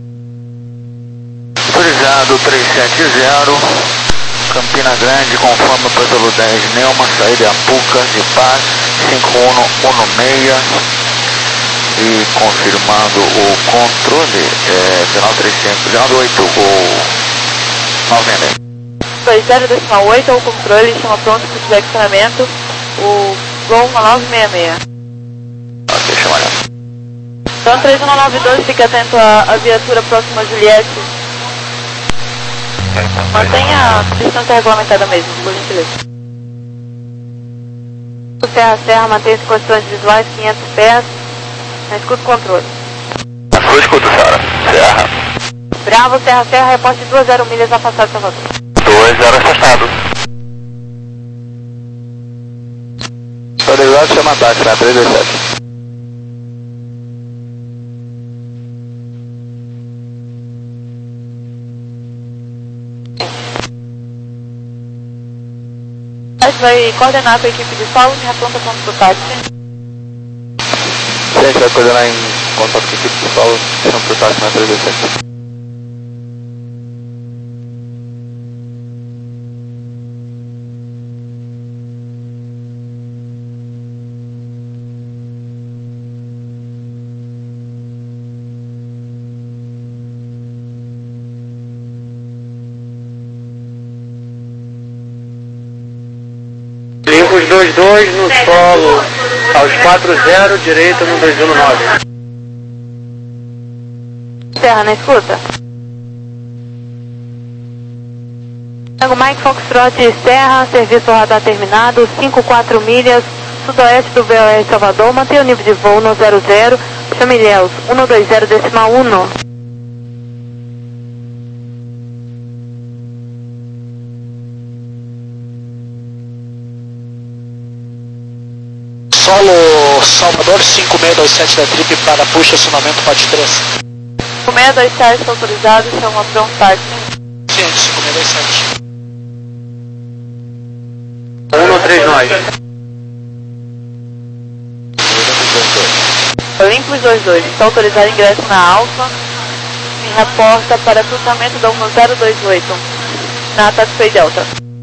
Autorizado três sete zero, Campina Grande, conforme o pelo dez, Neuma, saída Apuca, de Paz, cinco um um seis, e confirmando o controle, é, final três cinco, final oito, o nove seis seis. dois zero decimal oito, o controle chama pronto para o direcionamento, o Gol nove seis seis. Ok, chama lá. Então três um nove dois, fique atento à viatura próxima a Juliette. Mantenha a distância regulamentada mesmo, por gentileza. Serra Serra, mantenha-se em condições visuais, quinhentos pés, na escuta controle. Na sua escuta, senhora. Serra. Bravo, Serra Serra, reposte duas zero milhas afastado de Salvador. dois zero afastado. Autorizado, chama táxi, na três dois sete. A gente vai coordenar com a equipe de solo e reponta ponto pro táxi. Sim, a gente vai coordenar em contato com a equipe de solo, chama pro táxi na três dois sete. Limpos dois dois no solo, aos quatro zero, direita no dois um nove. Serra, na escuta. Tango Mike Foxtrot Serra, serviço radar terminado, cinco quatro milhas, sudoeste do V O R Salvador, mantenha o nível de voo no zero zero, chame Ilhéus, cento e vinte decimal um. Solo Salvador cinco seis dois sete da trip para puxa, acionamento parte três. cinco seis dois sete autorizado, chama para um táxi. Ciente, cinco seis dois sete. um três nove. Olympus dois dois, está autorizado ingresso na Alfa. Me reporta para cruzamento da um zero dois oito na Taxway Delta.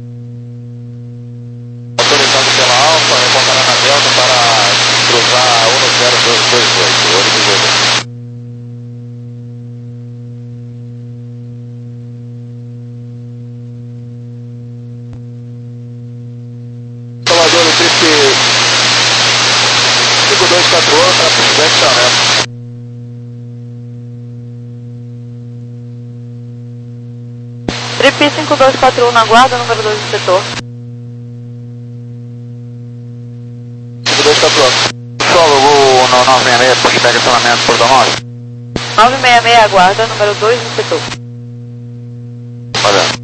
Autorizado pela Alfa, reportará na Delta para cruzar um zero dois oito, Olympus dois dois. Salvador, o trip cinco dois quatro um para Presidente Trip cinco dois quatro um na guarda, número dois do setor. cinco dois quatro um. Solo, voo no nove seis seis, pushback acionamento por Donos. nove seis seis, aguarda, número dois do setor. Olha.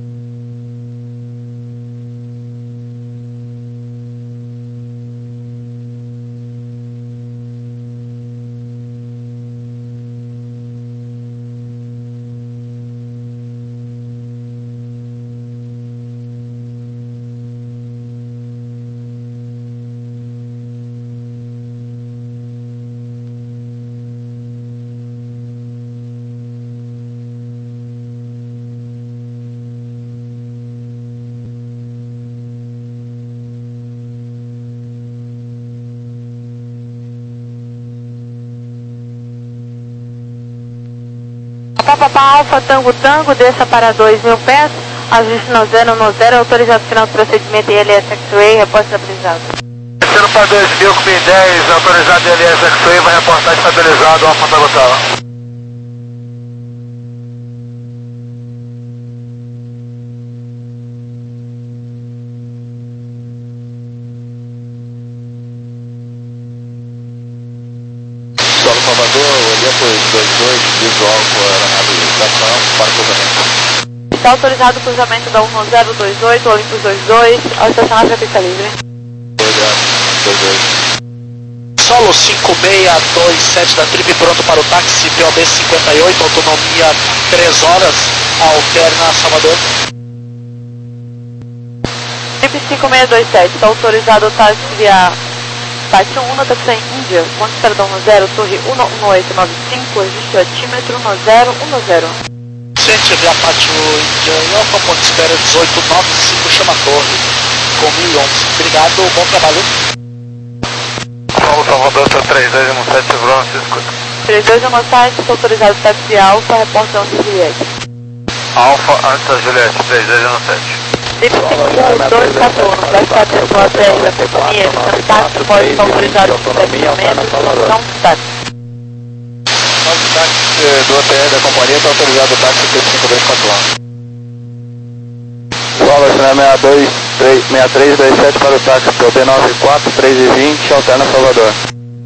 Papapá Alfa Tango Tango, desça para dois mil pés, ajuste no zero no zero, autorizado final do procedimento I L S X-Ray, reporte estabilizado. Descendo para dois mil com mil e dez, autorizado I L S X-Ray, vai reportar estabilizado, Alfa Tango Tango. Solo Salvador, Olympus dois dois, visual com a aeronave da F A M para cruzamento. Está autorizado o cruzamento da um zero dois oito, Olympus dois dois, ao estacionar para pista livre. dois dois. Solo cinco seis dois sete da trip pronto para o táxi, P O B cinquenta e oito, autonomia três horas, alterna Salvador. Trip cinco seis dois sete, está autorizado o táxi via Taxi um na Taxi Índia, Ponte Estradão no zero, Torre um um oito nove cinco, ajuste altímetro no zero um zero. Ciente, via Pátio Índia e Alfa, ponto espera dezoito nove cinco, chama a torre, com mil e onze. Obrigado, bom trabalho. Solo Salvador, três dois um sete, Francisco. três dois um sete, está autorizado o táxi Alfa, reporte antes de Juliette. Alfa antes da Juliette, três dois um sete. Trip cinco dois quatro um, vai ficar dentro da terra da companhia, sendo táxi, pode estar autorizado o estacionamento, não táxi. Nove táxi do O T R da companhia está autorizado o táxi T cinco dois quatro um. Solo, seis três dois sete para o táxi P O B nove quatro três vinte, alterna Salvador.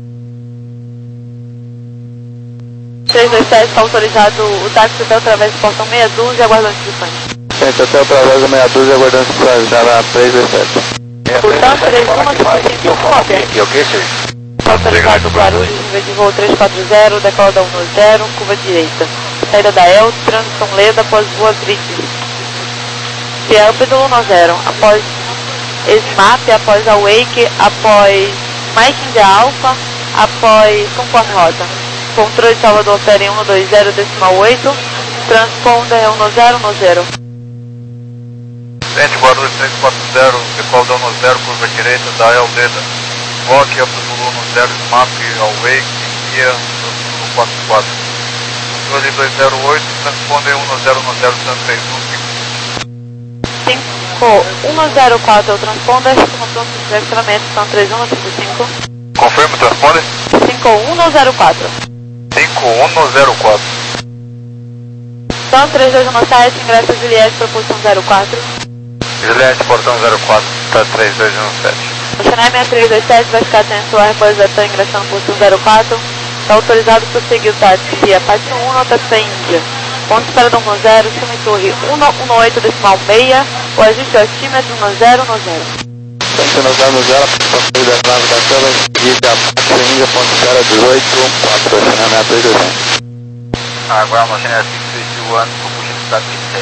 três dois sete, está autorizado o táxi até através do portão meia dúzia, aguardando instruções. Gente, até através da meia dúzia, aguardando instruções, já na três dois sete. Portanto, três um cinco cópia. E o que, senhor? Autorizado Guarulhos, nível de voo três quatro zero, decola da um zero, curva direita. Saída da El, São Leda, após Boa Brick. Fiamp do um zero, após SMAP, após a Wake, após Mike India Alpha, após conforme rota. Controle de Salvador opera em um dois zero decimal oito, transponder um zero um zero. Gente, Guarulhos três quatro zero, decola da um zero, curva direita da El Leda. Rock, Apple Zulu um zero, SMAP, Awake, Guia, Zulu quatro quatro. Controle dois zero oito, transponder um zero um zero, San três um cinco um zero quatro é o transponder, com pronto de direcionamento, são três um cinco cinco. Confirma o transponder? cinco um zero quatro. cinco um zero quatro. Está Então, três dois um sete, ingresso Juliette para posição zero quatro. Juliette, portão zero quatro, tá três dois um sete. O Chennai seis três dois sete vai ficar atento ao Airbus Latam ingressando na posição zero quatro. Está autorizado para seguir o táxi via Pátio um no táxi Índia. Ponto de espera do um zero, cima em torre cento e oito decimal seis, o ajuste altímetro um zero um zero. Centro zero zero, participação da nave da tela, seguida Pátio Índia, ponto de espera dezoito, quatro, acionamento dois dois um. Agora, machine six three two one, propulsion start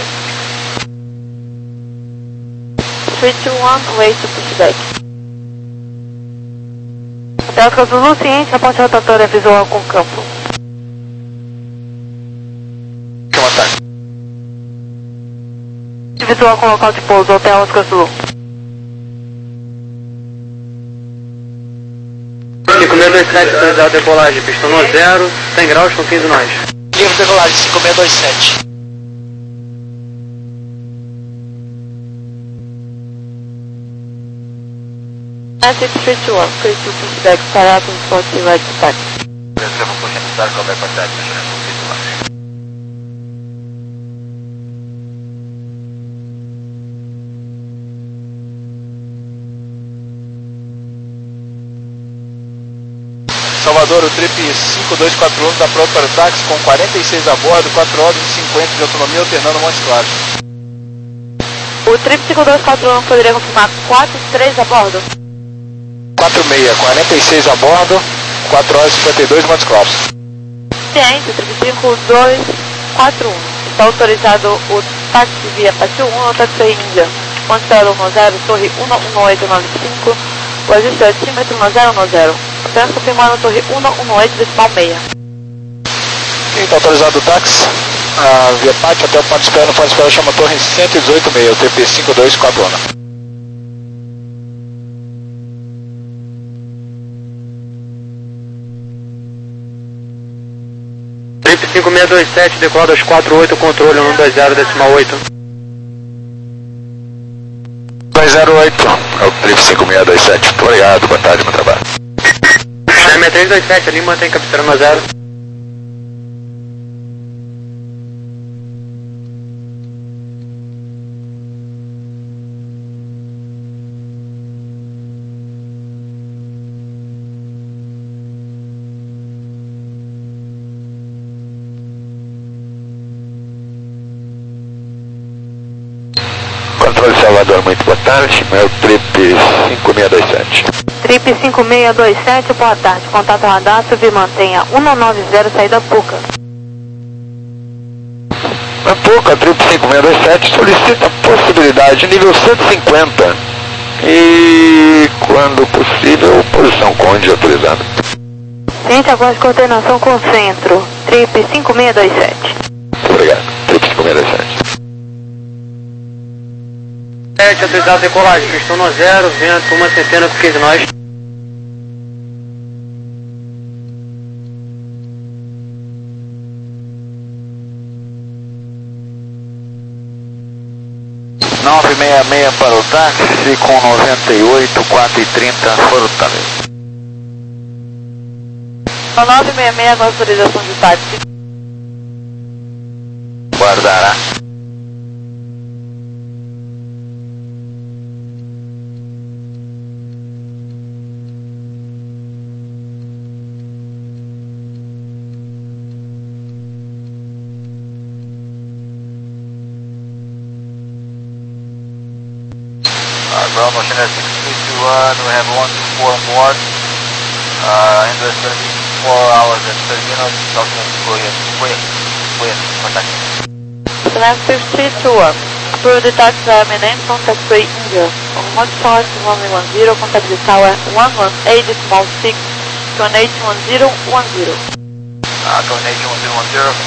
deck. três dois um, wait to push deck. Delta Zulu, ciente, a ponte rotatória visual com campo. Chama ataque. Visual com local de pouso, Hotel Oscar Zulu. cinco seis dois sete, autorizado decolagem, pistão no zero, cem graus com quinze nós. Livre decolagem cinco seis dois sete. six three two one, clear to push deck, parado, transporte right to taxi. Beleza, vou puxar no sarco, vai passar, deixa eu Salvador, o trip cinco dois quatro um está pronto para o táxi com quarenta e seis a bordo, quatro horas e cinquenta de autonomia, alternando Montes Claros. O trip cinco dois quatro um poderia confirmar quatro três a bordo? quatro seis, quarenta e seis a bordo, quatro horas e cinquenta e dois, Montes Claros. Ciente, o trip cinco dois quatro um. Está autorizado o táxi via Pátio um no táxi Índia. Ponte espera um zero, torre um um oito nove cinco, o ajuste altímetro um zero um zero. Apenas confirmando torre um um oito decimal seis. Quem está autorizado o táxi? Ah, via Pátio até o ponto de espera, no ponto de espera chama torre cento e dezoito seis, o T P cinco dois quatro um. Trip cinco seis dois sete, decola dois quatro oito, controle um dois zero decimal oito. dois zero oito, é o Trip cinco seis dois sete. Obrigado, boa tarde, bom trabalho. Chennai três dois sete, ali mantém cabeceira no zero. Controle Salvador, muito boa tarde, meu Trip cinco seis dois sete. Trip cinco seis dois sete, boa tarde. Contato radar, submantenha um nove zero, saída Puca. Na Puca, Trip cinco seis dois sete solicita possibilidade nível cento e cinquenta e, quando possível, posição Conde autorizada. Ciente, aguarde coordenação com o centro. Trip cinco seis dois sete. Muito obrigado, Trip cinco seis dois sete. sete, autorizado decolagem, pistão no zero, vento uma centena com quinze nós. nove seis seis para o táxi com noventa e oito, quatro e trinta Fortaleza. No nove seis seis, com autorização de táxi. Guardará. Ground machine at six three two one, we have one two four on board. Uh, and it's going to be four hours and thirty minutes, document go ahead, wait, wait, contact. Chennai six three two one. Approve the taxi via Menem, contact Way India. On one charge one one zero, contact the tower one one eight decimal six, to an eight one zero one zero. Uh, to an eight one zero one zero.